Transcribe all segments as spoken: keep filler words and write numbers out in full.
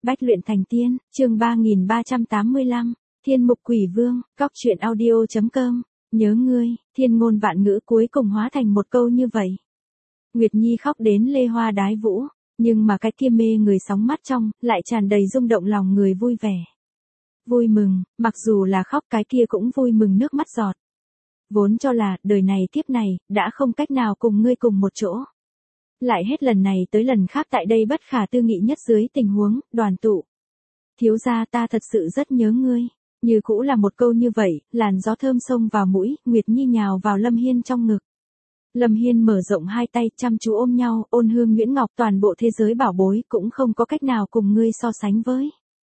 Bách luyện thành tiên, chương ba nghìn ba trăm tám mươi lăm, Thiên mục quỷ vương, góc truyện audio chấm com, nhớ ngươi, thiên ngôn vạn ngữ cuối cùng hóa thành một câu như vậy. Nguyệt Nhi khóc đến lê hoa đái vũ, nhưng mà cái kia mê người sóng mắt trong, lại tràn đầy rung động lòng người vui vẻ. Vui mừng, mặc dù là khóc cái kia cũng vui mừng nước mắt giọt. Vốn cho là, đời này kiếp này, đã không cách nào cùng ngươi cùng một chỗ. Lại hết lần này tới lần khác tại đây bất khả tư nghị nhất dưới tình huống, đoàn tụ. Thiếu gia ta thật sự rất nhớ ngươi. Như cũ là một câu như vậy, làn gió thơm xông vào mũi, Nguyệt Nhi nhào vào Lâm Hiên trong ngực. Lâm Hiên mở rộng hai tay, chăm chú ôm nhau, ôn hương nhuyễn ngọc, toàn bộ thế giới bảo bối cũng không có cách nào cùng ngươi so sánh với.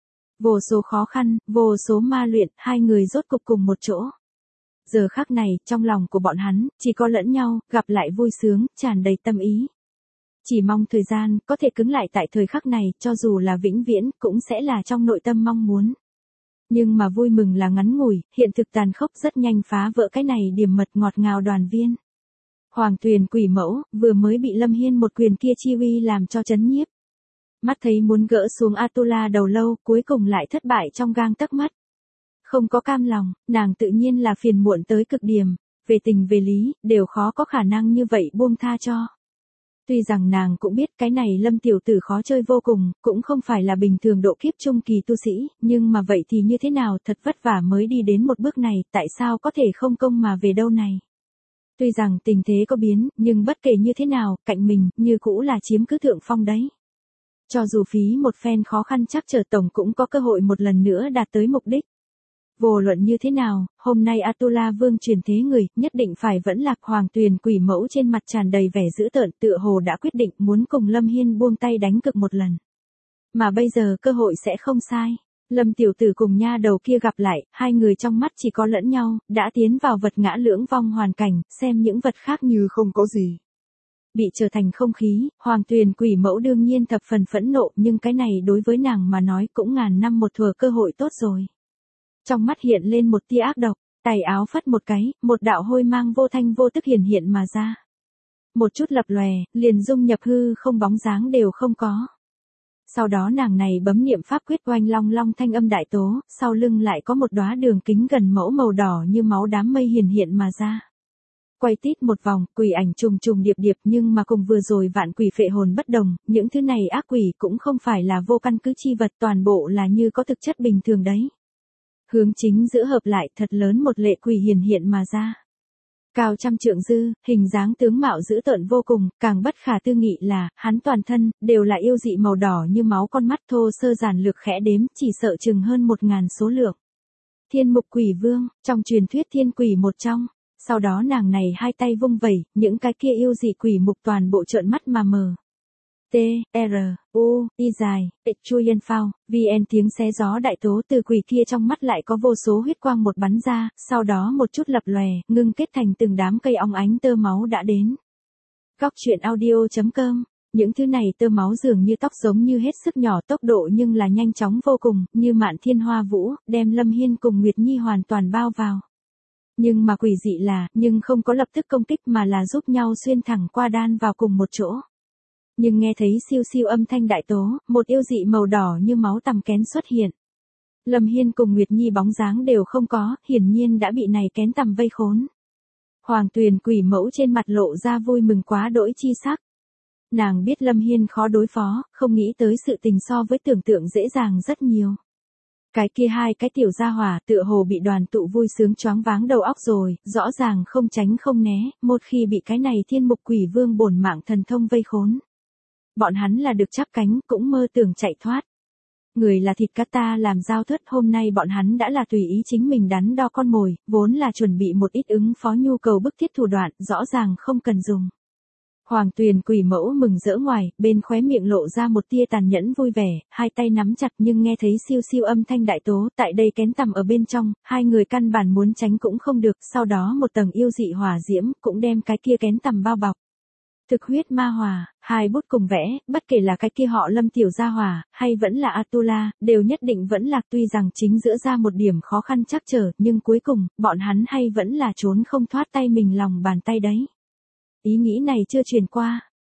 Vô số khó khăn, vô số ma luyện, hai người rốt cục cùng một chỗ. Giờ khắc này, trong lòng của bọn hắn, chỉ có lẫn nhau, gặp lại vui sướng, tràn đầy tâm ý. Chỉ mong thời gian, có thể cứng lại tại thời khắc này, cho dù là vĩnh viễn, cũng sẽ là trong nội tâm mong muốn. Nhưng mà vui mừng là ngắn ngủi, hiện thực tàn khốc rất nhanh phá vỡ cái này điểm mật ngọt ngào đoàn viên. Hoàng Tuyền quỷ mẫu, vừa mới bị Lâm Hiên một quyền kia chi uy làm cho chấn nhiếp. Mắt thấy muốn gỡ xuống Atula đầu lâu, cuối cùng lại thất bại trong gang tấc mắt. Không có cam lòng, nàng tự nhiên là phiền muộn tới cực điểm, về tình về lý, đều khó có khả năng như vậy buông tha cho. Tuy rằng nàng cũng biết cái này Lâm tiểu tử khó chơi vô cùng, cũng không phải là bình thường độ kiếp trung kỳ tu sĩ, nhưng mà vậy thì như thế nào, thật vất vả mới đi đến một bước này, tại sao có thể không công mà về đâu này. Tuy rằng tình thế có biến, nhưng bất kể như thế nào, cạnh mình, như cũ là chiếm cứ thượng phong đấy. Cho dù phí một phen khó khăn chắc trở tổng cũng có cơ hội một lần nữa đạt tới mục đích. Vô luận như thế nào, hôm nay Atula Vương truyền thế người, nhất định phải vẫn lạc. Hoàng Tuyền quỷ mẫu trên mặt tràn đầy vẻ dữ tợn, tựa hồ đã quyết định muốn cùng Lâm Hiên buông tay đánh cược một lần. Mà bây giờ cơ hội sẽ không sai. Lâm tiểu tử cùng nha đầu kia gặp lại, hai người trong mắt chỉ có lẫn nhau, đã tiến vào vật ngã lưỡng vong hoàn cảnh, xem những vật khác như không có gì. Bị trở thành không khí, Hoàng Tuyền quỷ mẫu đương nhiên thập phần phẫn nộ, nhưng cái này đối với nàng mà nói cũng ngàn năm một thuở cơ hội tốt rồi. Trong mắt hiện lên một tia ác độc, tay áo phất một cái, một đạo hôi mang vô thanh vô tức hiển hiện mà ra. Một chút lập lòe, liền dung nhập hư không, bóng dáng đều không có. Sau đó nàng này bấm niệm pháp quyết, oanh long long thanh âm đại tố, sau lưng lại có một đóa đường kính gần mẫu màu đỏ như máu đám mây hiển hiện mà ra. Quay tít một vòng, quỷ ảnh trùng trùng điệp điệp, nhưng mà cùng vừa rồi vạn quỷ phệ hồn bất đồng, những thứ này ác quỷ cũng không phải là vô căn cứ chi vật, toàn bộ là như có thực chất bình thường đấy. Hướng chính giữa hợp lại, thật lớn một lệ quỷ hiển hiện mà ra. Cao trăm trượng dư, hình dáng tướng mạo dữ tợn vô cùng, càng bất khả tư nghị là, hắn toàn thân, đều là yêu dị màu đỏ như máu, con mắt thô sơ giản lược khẽ đếm, chỉ sợ chừng hơn một ngàn số lượng. Thiên mục quỷ vương, trong truyền thuyết thiên quỷ một trong, sau đó nàng này hai tay vung vẩy, những cái kia yêu dị quỷ mục toàn bộ trợn mắt mà mờ. T, R, U, Y dài, X chui phao, V N tiếng xé gió đại tố, từ quỷ kia trong mắt lại có vô số huyết quang một bắn ra, sau đó một chút lập lòe, ngưng kết thành từng đám cây óng ánh tơ máu đã đến. Góc truyện audio chấm com, những thứ này tơ máu dường như tóc, giống như hết sức nhỏ, tốc độ nhưng là nhanh chóng vô cùng, như mạn thiên hoa vũ, đem Lâm Hiên cùng Nguyệt Nhi hoàn toàn bao vào. Nhưng mà quỷ dị là, nhưng không có lập tức công kích mà là giúp nhau xuyên thẳng qua đan vào cùng một chỗ. Nhưng nghe thấy siêu siêu âm thanh đại tố, một yêu dị màu đỏ như máu tằm kén xuất hiện. Lâm Hiên cùng Nguyệt Nhi bóng dáng đều không có, hiển nhiên đã bị này kén tằm vây khốn. Hoàng Tuyền quỷ mẫu trên mặt lộ ra vui mừng quá đỗi chi sắc. Nàng biết Lâm Hiên khó đối phó, không nghĩ tới sự tình so với tưởng tượng dễ dàng rất nhiều. Cái kia hai cái tiểu gia hỏa tựa hồ bị đoàn tụ vui sướng choáng váng đầu óc rồi, rõ ràng không tránh không né, một khi bị cái này thiên mục quỷ vương bổn mạng thần thông vây khốn. Bọn hắn là được chắp cánh, cũng mơ tưởng chạy thoát. Người là thịt cá ta làm giao thớt, hôm nay bọn hắn đã là tùy ý chính mình đắn đo con mồi, vốn là chuẩn bị một ít ứng phó nhu cầu bức thiết thủ đoạn, rõ ràng không cần dùng. Hoàng Tuyền quỷ mẫu mừng rỡ ngoài, bên khóe miệng lộ ra một tia tàn nhẫn vui vẻ, hai tay nắm chặt, nhưng nghe thấy siêu siêu âm thanh đại tố, tại đây kén tằm ở bên trong, hai người căn bản muốn tránh cũng không được, sau đó một tầng yêu dị hỏa diễm, cũng đem cái kia kén tằm bao bọc. Thực huyết ma hỏa, hai bút cùng vẽ, bất kể là cái kia họ Lâm tiểu gia hỏa, hay vẫn là Atula, đều nhất định vẫn lạc, tuy rằng chính giữa ra một điểm khó khăn chắc trở, nhưng cuối cùng, bọn hắn hay vẫn là trốn không thoát tay mình lòng bàn tay đấy. Ý nghĩ này chưa truyền qua,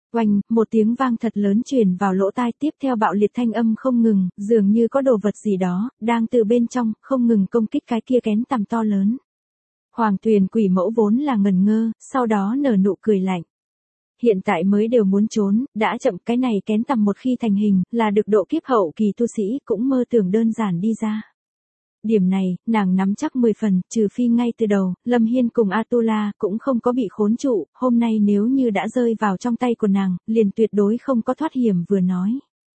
Oanh, một tiếng vang thật lớn truyền vào lỗ tai, tiếp theo bạo liệt thanh âm không ngừng, dường như có đồ vật gì đó, đang từ bên trong, không ngừng công kích cái kia kén tằm to lớn. Hoàng Tuyền quỷ mẫu vốn là ngần ngơ, sau đó nở nụ cười lạnh. Hiện tại mới đều muốn trốn, đã chậm, cái này kén tằm một khi thành hình, là được độ kiếp hậu kỳ tu sĩ cũng mơ tưởng đơn giản đi ra. Điểm này, nàng nắm chắc mười phần, trừ phi ngay từ đầu, Lâm Hiên cùng Atula cũng không có bị khốn trụ, hôm nay nếu như đã rơi vào trong tay của nàng, liền tuyệt đối không có thoát hiểm vừa nói.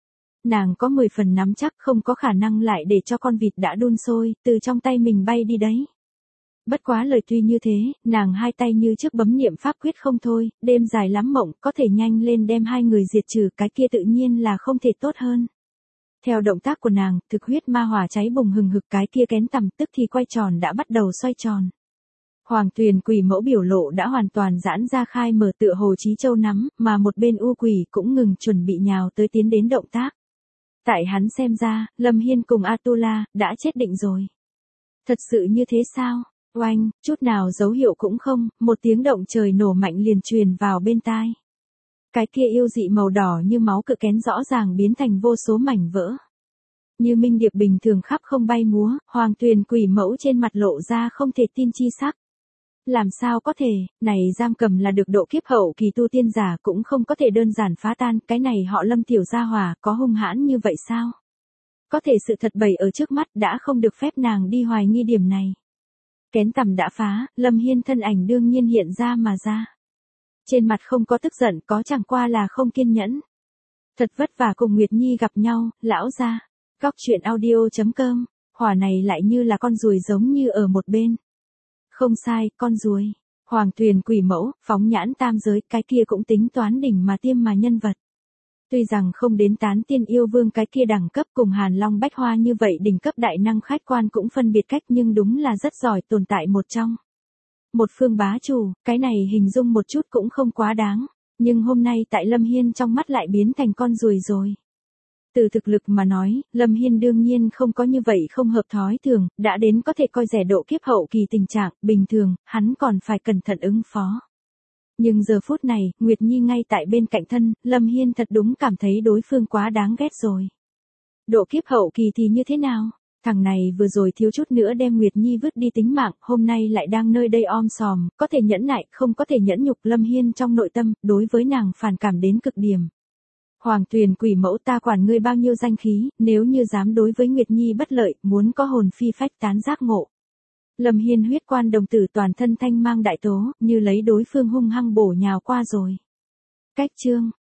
Nàng có mười phần nắm chắc không có khả năng lại để cho con vịt đã đun sôi, từ trong tay mình bay đi đấy. Bất quá lời tuy như thế, nàng hai tay như trước bấm niệm pháp quyết không thôi, đêm dài lắm mộng, có thể nhanh lên đem hai người diệt trừ, cái kia tự nhiên là không thể tốt hơn. Theo động tác của nàng, thực huyết ma hỏa cháy bùng hừng hực, cái kia kén tằm tức thì quay tròn đã bắt đầu xoay tròn. Hoàng Tuyền quỷ mẫu biểu lộ đã hoàn toàn giãn ra khai mở tựa hồ chí châu nắm, mà một bên u quỷ cũng ngừng chuẩn bị nhào tới tiến đến động tác. Tại hắn xem ra, Lâm Hiên cùng Atula đã chết định rồi. Thật sự như thế sao? Oanh, chút nào dấu hiệu cũng không, một tiếng động trời nổ mạnh liền truyền vào bên tai. Cái kia yêu dị màu đỏ như máu cự kén rõ ràng biến thành vô số mảnh vỡ. Như minh điệp bình thường khắp không bay múa, Hoàng Tuyền quỷ mẫu trên mặt lộ ra không thể tin chi sắc. Làm sao có thể, này giam cầm là được độ kiếp hậu kỳ tu tiên giả cũng không có thể đơn giản phá tan, cái này họ Lâm tiểu gia hỏa có hung hãn như vậy sao? Có thể sự thật bày ở trước mắt đã không được phép nàng đi hoài nghi điểm này. Kén tằm đã phá, Lâm Hiên thân ảnh đương nhiên hiện ra mà ra. Trên mặt không có tức giận, có chẳng qua là không kiên nhẫn. Thật vất vả cùng Nguyệt Nhi gặp nhau, lão gia. Góc truyện audio chấm com, hỏa này lại như là con ruồi giống như ở một bên. Không sai, con ruồi. Hoàng Tuyền quỷ mẫu, phóng nhãn tam giới, cái kia cũng tính toán đỉnh mà tiêm mà nhân vật. Tuy rằng không đến tán tiên yêu vương cái kia đẳng cấp cùng Hàn Long Bách Hoa như vậy đỉnh cấp đại năng khách quan cũng phân biệt cách nhưng đúng là rất giỏi tồn tại một trong. Một phương bá chủ, cái này hình dung một chút cũng không quá đáng, nhưng hôm nay tại Lâm Hiên trong mắt lại biến thành con ruồi rồi. Từ thực lực mà nói, Lâm Hiên đương nhiên không có như vậy không hợp thói thường, đã đến có thể coi rẻ độ kiếp hậu kỳ tình trạng, bình thường, hắn còn phải cẩn thận ứng phó. Nhưng giờ phút này, Nguyệt Nhi ngay tại bên cạnh thân, Lâm Hiên thật đúng cảm thấy đối phương quá đáng ghét rồi. Độ kiếp hậu kỳ thì như thế nào? Thằng này vừa rồi thiếu chút nữa đem Nguyệt Nhi vứt đi tính mạng, hôm nay lại đang nơi đây om sòm, có thể nhẫn nại, không có thể nhẫn nhục. Lâm Hiên trong nội tâm, đối với nàng phản cảm đến cực điểm. Hoàng Tuyền quỷ mẫu, ta quản ngươi bao nhiêu danh khí, nếu như dám đối với Nguyệt Nhi bất lợi, muốn có hồn phi phách tán giác ngộ. Lâm Hiên huyết quan đồng tử toàn thân thanh mang đại tố, như lấy đối phương hung hăng bổ nhào qua rồi. Cách chương